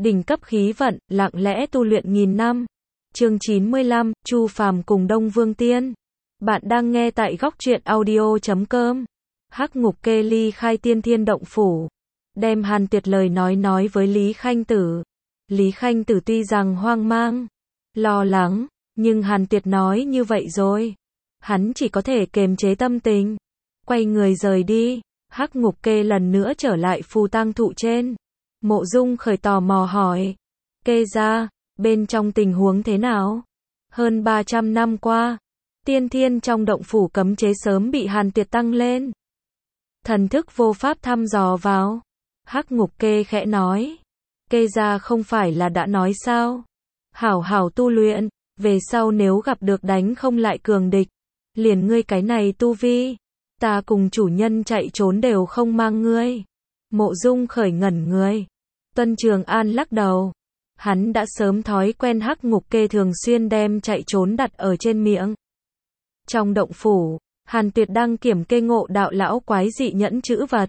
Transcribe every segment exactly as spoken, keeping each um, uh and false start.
đỉnh cấp khí vận, lặng lẽ tu luyện nghìn năm. Chương chín mươi lăm, Chu Phàm cùng Đông Vương Tiên. Bạn đang nghe tại góc truyện audio chấm com. Hắc Ngục Kê ly khai Tiên Thiên động phủ, đem Hàn Tuyệt lời nói nói với Lý Khanh Tử. Lý Khanh Tử tuy rằng hoang mang, lo lắng, nhưng Hàn Tuyệt nói như vậy rồi, hắn chỉ có thể kiềm chế tâm tình, quay người rời đi. Hắc Ngục Kê lần nữa trở lại phù tang thụ trên. Mộ Dung Khởi tò mò hỏi, Kê gia, bên trong tình huống thế nào? Hơn ba trăm năm qua, tiên thiên trong động phủ cấm chế sớm bị Hàn Tuyệt tăng lên. Thần thức vô pháp thăm dò vào. Hắc Ngục Kê khẽ nói, Kê gia không phải là đã nói sao? Hảo hảo tu luyện, về sau nếu gặp được đánh không lại cường địch, liền ngươi cái này tu vi, ta cùng chủ nhân chạy trốn đều không mang ngươi. Mộ Dung Khởi ngẩn người. Tuân Trường An lắc đầu. Hắn đã sớm thói quen Hắc Ngục Kê thường xuyên đem chạy trốn đặt ở trên miệng. Trong động phủ, Hàn Tuyệt đang kiểm kê Ngộ Đạo lão quái dị nhẫn chữ vật.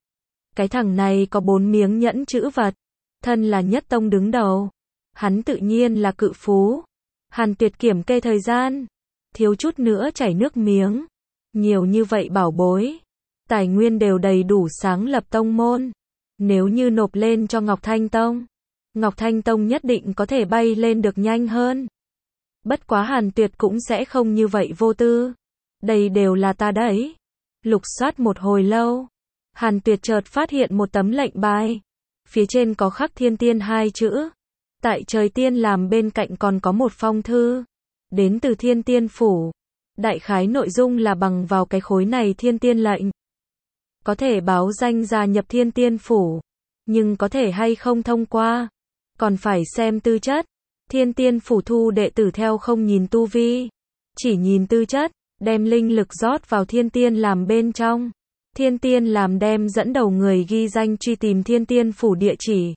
Cái thằng này có bốn miếng nhẫn chữ vật, thân là nhất tông đứng đầu, hắn tự nhiên là cự phú. Hàn Tuyệt kiểm kê thời gian, thiếu chút nữa chảy nước miếng. Nhiều như vậy bảo bối, tài nguyên đều đầy đủ sáng lập tông môn. Nếu như nộp lên cho Ngọc Thanh Tông, Ngọc Thanh Tông nhất định có thể bay lên được nhanh hơn. Bất quá Hàn Tuyệt cũng sẽ không như vậy vô tư. Đây đều là ta đấy. Lục soát một hồi lâu, Hàn Tuyệt chợt phát hiện một tấm lệnh bài. Phía trên có khắc Thiên Tiên hai chữ. Tại Trời Tiên làm bên cạnh còn có một phong thư, đến từ Thiên Tiên Phủ. Đại khái nội dung là bằng vào cái khối này Thiên Tiên lệnh, có thể báo danh gia nhập Thiên Tiên Phủ, nhưng có thể hay không thông qua, còn phải xem tư chất. Thiên Tiên Phủ thu đệ tử theo không nhìn tu vi, chỉ nhìn tư chất, đem linh lực rót vào Thiên Tiên làm bên trong. Thiên Tiên làm đem dẫn đầu người ghi danh truy tìm Thiên Tiên Phủ địa chỉ.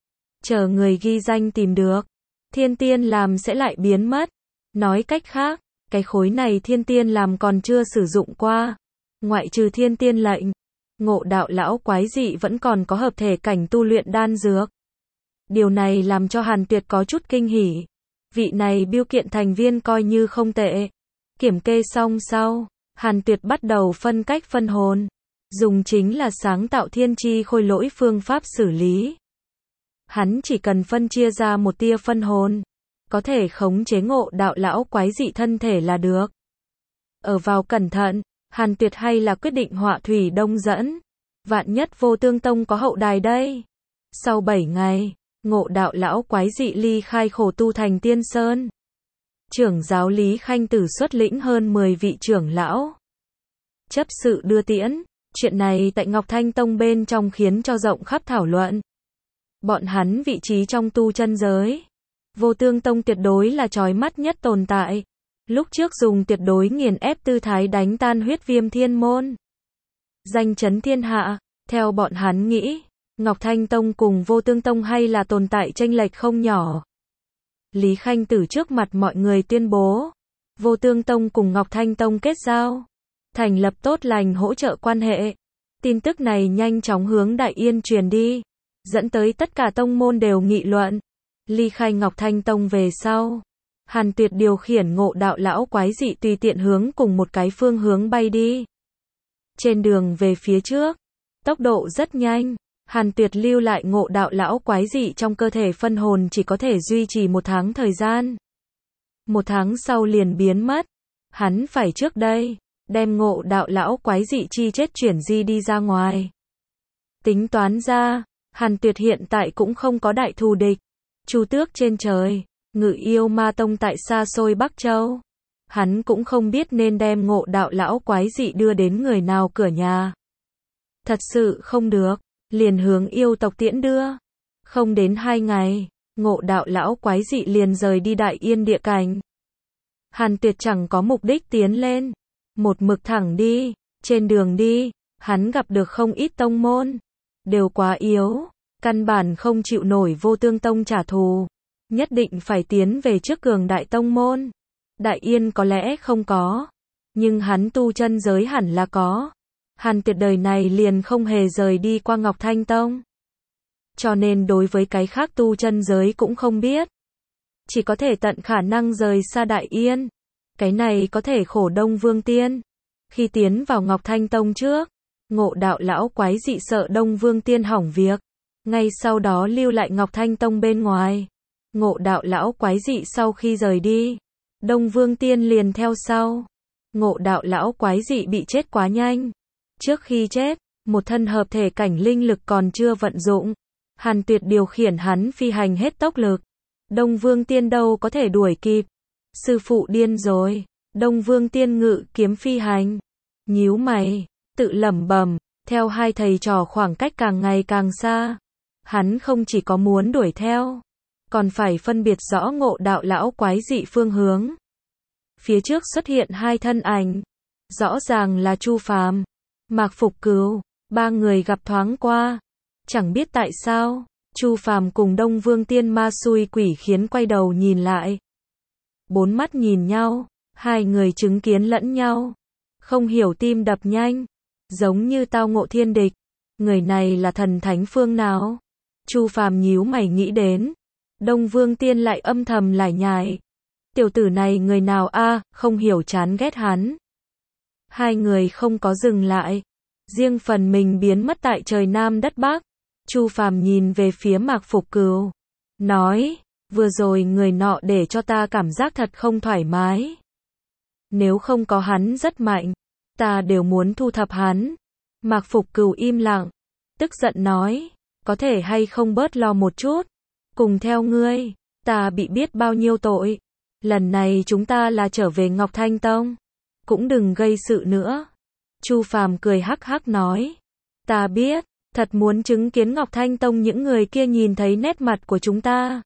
Chờ người ghi danh tìm được, Thiên Tiên làm sẽ lại biến mất. Nói cách khác, cái khối này Thiên Tiên làm còn chưa sử dụng qua. Ngoại trừ Thiên Tiên lệnh, Ngộ Đạo lão quái dị vẫn còn có hợp thể cảnh tu luyện đan dược. Điều này làm cho Hàn Tuyệt có chút kinh hỉ. Vị này biêu kiện thành viên coi như không tệ. Kiểm kê xong sau, Hàn Tuyệt bắt đầu phân cách phân hồn, dùng chính là sáng tạo thiên chi khôi lỗi phương pháp xử lý. Hắn chỉ cần phân chia ra một tia phân hồn, có thể khống chế Ngộ Đạo lão quái dị thân thể là được. Ở vào cẩn thận, Hàn Tuyệt hay là quyết định Họa Thủy Đông dẫn. Vạn nhất Vô Tương Tông có hậu đài đây. Sau bảy ngày, Ngộ Đạo lão quái dị ly khai khổ tu thành Tiên Sơn. Trưởng giáo Lý Khanh Tử xuất lĩnh hơn mười vị trưởng lão chấp sự đưa tiễn. Chuyện này tại Ngọc Thanh Tông bên trong khiến cho rộng khắp thảo luận. Bọn hắn vị trí trong tu chân giới, Vô Tương Tông tuyệt đối là chói mắt nhất tồn tại. Lúc trước dùng tuyệt đối nghiền ép tư thái đánh tan Huyết Viêm Thiên Môn, danh chấn thiên hạ. Theo bọn hắn nghĩ, Ngọc Thanh Tông cùng Vô Tương Tông hay là tồn tại chênh lệch không nhỏ. Lý Khanh Tử trước mặt mọi người tuyên bố, Vô Tương Tông cùng Ngọc Thanh Tông kết giao, thành lập tốt lành hỗ trợ quan hệ. Tin tức này nhanh chóng hướng Đại Yên truyền đi, dẫn tới tất cả tông môn đều nghị luận. Ly khai Ngọc Thanh Tông về sau, Hàn Tuyệt điều khiển Ngộ Đạo lão quái dị tùy tiện hướng cùng một cái phương hướng bay đi. Trên đường về phía trước, tốc độ rất nhanh. Hàn Tuyệt lưu lại Ngộ Đạo lão quái dị trong cơ thể phân hồn chỉ có thể duy trì một tháng thời gian. Một tháng sau liền biến mất. Hắn phải trước đây đem Ngộ Đạo lão quái dị chi chết chuyển di đi ra ngoài. Tính toán ra, Hàn Tuyệt hiện tại cũng không có đại thù địch. Chu Tước trên trời, Ngự Yêu Ma Tông tại xa xôi Bắc Châu. Hắn cũng không biết nên đem Ngộ Đạo lão quái dị đưa đến người nào cửa nhà. Thật sự không được, liền hướng yêu tộc tiễn đưa. Không đến hai ngày, Ngộ Đạo lão quái dị liền rời đi Đại Yên địa cảnh. Hàn Tuyệt chẳng có mục đích tiến lên, một mực thẳng đi. Trên đường đi, hắn gặp được không ít tông môn, đều quá yếu, căn bản không chịu nổi Vô Tương Tông trả thù, nhất định phải tiến về trước cường đại tông môn. Đại Yên có lẽ không có, nhưng hắn tu chân giới hẳn là có. Hàn Tuyệt đời này liền không hề rời đi qua Ngọc Thanh Tông. cho nên đối với cái khác tu chân giới cũng không biết. Chỉ có thể tận khả năng rời xa Đại Yên. Cái này có thể khổ Đông Vương Tiên. Khi tiến vào Ngọc Thanh Tông trước, Ngộ Đạo lão quái dị sợ Đông Vương Tiên hỏng việc, ngay sau đó lưu lại Ngọc Thanh Tông bên ngoài. Ngộ Đạo lão quái dị sau khi rời đi, Đông Vương Tiên liền theo sau. Ngộ Đạo lão quái dị bị chết quá nhanh. Trước khi chết, một thân hợp thể cảnh linh lực còn chưa vận dụng, Hàn Tuyệt điều khiển hắn phi hành hết tốc lực. Đông Vương Tiên đâu có thể đuổi kịp. Sư phụ điên rồi. Đông Vương Tiên ngự kiếm phi hành, nhíu mày, tự lẩm bẩm, theo hai thầy trò khoảng cách càng ngày càng xa. Hắn không chỉ có muốn đuổi theo, còn phải phân biệt rõ Ngộ Đạo lão quái dị phương hướng. Phía trước xuất hiện hai thân ảnh, rõ ràng là Chu Phàm, Mạc Phục Cửu, ba người gặp thoáng qua. Chẳng biết tại sao, Chu Phàm cùng Đông Vương Tiên ma xui quỷ khiến quay đầu nhìn lại. Bốn mắt nhìn nhau, hai người chứng kiến lẫn nhau. Không hiểu tim đập nhanh, giống như tao ngộ thiên địch. Người này là thần thánh phương nào? Chu Phàm nhíu mày nghĩ đến. Đông Vương Tiên lại âm thầm lải nhải. Tiểu tử này người nào a, không hiểu chán ghét hắn. Hai người không có dừng lại, riêng phần mình biến mất tại trời Nam đất Bắc. Chu Phàm nhìn về phía Mạc Phục Cửu, nói, vừa rồi người nọ để cho ta cảm giác thật không thoải mái. Nếu không có hắn rất mạnh, ta đều muốn thu thập hắn. Mạc Phục Cửu im lặng, tức giận nói, có thể hay không bớt lo một chút, cùng theo ngươi, ta bị biết bao nhiêu tội. Lần này chúng ta là trở về Ngọc Thanh Tông, cũng đừng gây sự nữa. Chu Phàm cười hắc hắc nói, ta biết, thật muốn chứng kiến Ngọc Thanh Tông những người kia nhìn thấy nét mặt của chúng ta.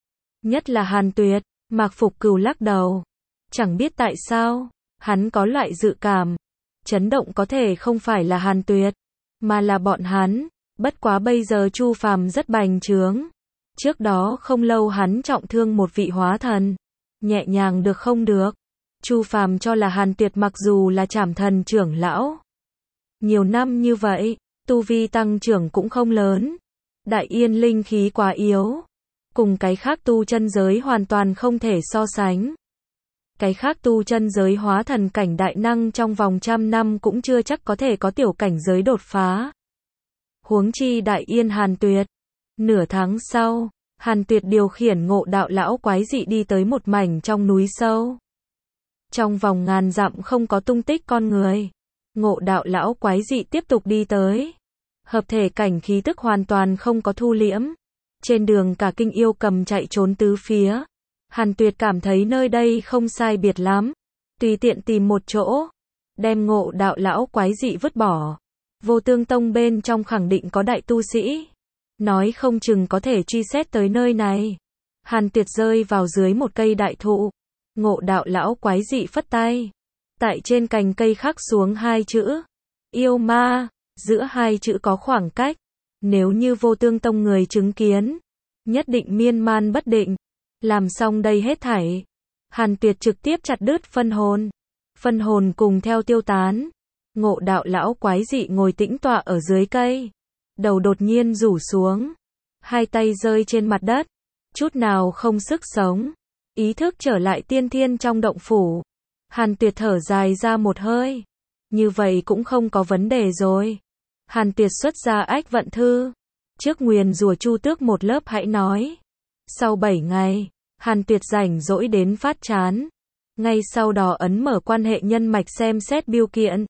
Nhất là Hàn Tuyệt. Mạc Phục Cửu lắc đầu, chẳng biết tại sao, hắn có loại dự cảm, chấn động có thể không phải là Hàn Tuyệt, mà là bọn hắn. Bất quá bây giờ Chu Phàm rất bành trướng. Trước đó không lâu hắn trọng thương một vị hóa thần, nhẹ nhàng được không được. Chu Phàm cho là Hàn Tuyệt mặc dù là Trảm Thần trưởng lão, nhiều năm như vậy, tu vi tăng trưởng cũng không lớn. Đại Yên linh khí quá yếu, cùng cái khác tu chân giới hoàn toàn không thể so sánh. Cái khác tu chân giới hóa thần cảnh đại năng trong vòng trăm năm cũng chưa chắc có thể có tiểu cảnh giới đột phá. Huống chi Đại Yên Hàn Tuyệt. Nửa tháng sau, Hàn Tuyệt điều khiển Ngộ Đạo lão quái dị đi tới một mảnh trong núi sâu. Trong vòng ngàn dặm không có tung tích con người. Ngộ Đạo lão quái dị tiếp tục đi tới. Hợp thể cảnh khí tức hoàn toàn không có thu liễm. Trên đường cả kinh yêu cầm chạy trốn tứ phía. Hàn Tuyệt cảm thấy nơi đây không sai biệt lắm. Tùy tiện tìm một chỗ, đem Ngộ Đạo lão quái dị vứt bỏ. Vô Tương Tông bên trong khẳng định có đại tu sĩ, nói không chừng có thể truy xét tới nơi này. Hàn Tuyệt rơi vào dưới một cây đại thụ. Ngộ Đạo lão quái dị phất tay, tại trên cành cây khắc xuống hai chữ yêu ma. Giữa hai chữ có khoảng cách, nếu như Vô Tương Tông người chứng kiến, nhất định miên man bất định. Làm xong đây hết thảy, Hàn Tuyệt trực tiếp chặt đứt phân hồn. Phân hồn cùng theo tiêu tán. Ngộ Đạo lão quái dị ngồi tĩnh tọa ở dưới cây, đầu đột nhiên rủ xuống, hai tay rơi trên mặt đất, chút nào không sức sống. Ý thức trở lại tiên thiên trong động phủ. Hàn Tuyệt thở dài ra một hơi. Như vậy cũng không có vấn đề rồi. Hàn Tuyệt xuất ra ách vận thư. Trước nguyền rủa Chu Tước một lớp hãy nói. Sau bảy ngày, Hàn Tuyệt rảnh rỗi đến phát chán. Ngay sau đó ấn mở quan hệ nhân mạch xem xét biêu kiện.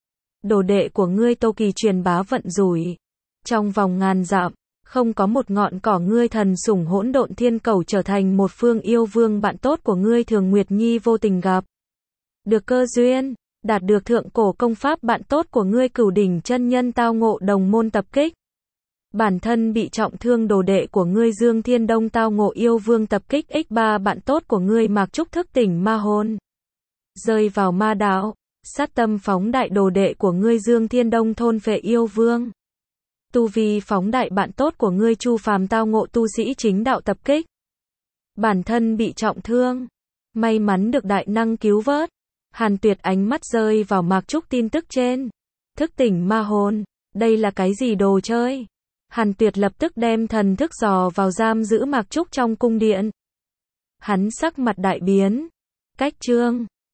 Đồ đệ của ngươi Tô Kỳ truyền bá vận rủi. Trong vòng ngàn dặm, không có một ngọn cỏ ngươi thần sủng hỗn độn thiên cầu trở thành một phương yêu vương bạn tốt của ngươi Thường Nguyệt Nhi vô tình gặp. Được cơ duyên, đạt được thượng cổ công pháp bạn tốt của ngươi Cửu Đỉnh chân nhân tao ngộ đồng môn tập kích. Bản thân bị trọng thương đồ đệ của ngươi Dương Thiên Đông tao ngộ yêu vương tập kích x ba bạn tốt của ngươi Mạc Trúc thức tỉnh ma hồn. Rơi vào ma đạo, sát tâm phóng đại đồ đệ của ngươi Dương Thiên Đông thôn phệ yêu vương. Tu vi phóng đại bạn tốt của ngươi Chu Phàm tao ngộ tu sĩ chính đạo tập kích. Bản thân bị trọng thương, may mắn được đại năng cứu vớt. Hàn Tuyệt ánh mắt rơi vào Mạc Trúc tin tức trên. Thức tỉnh ma hồn, đây là cái gì đồ chơi? Hàn Tuyệt lập tức đem thần thức dò vào giam giữ Mạc Trúc trong cung điện. Hắn sắc mặt đại biến. Cách chương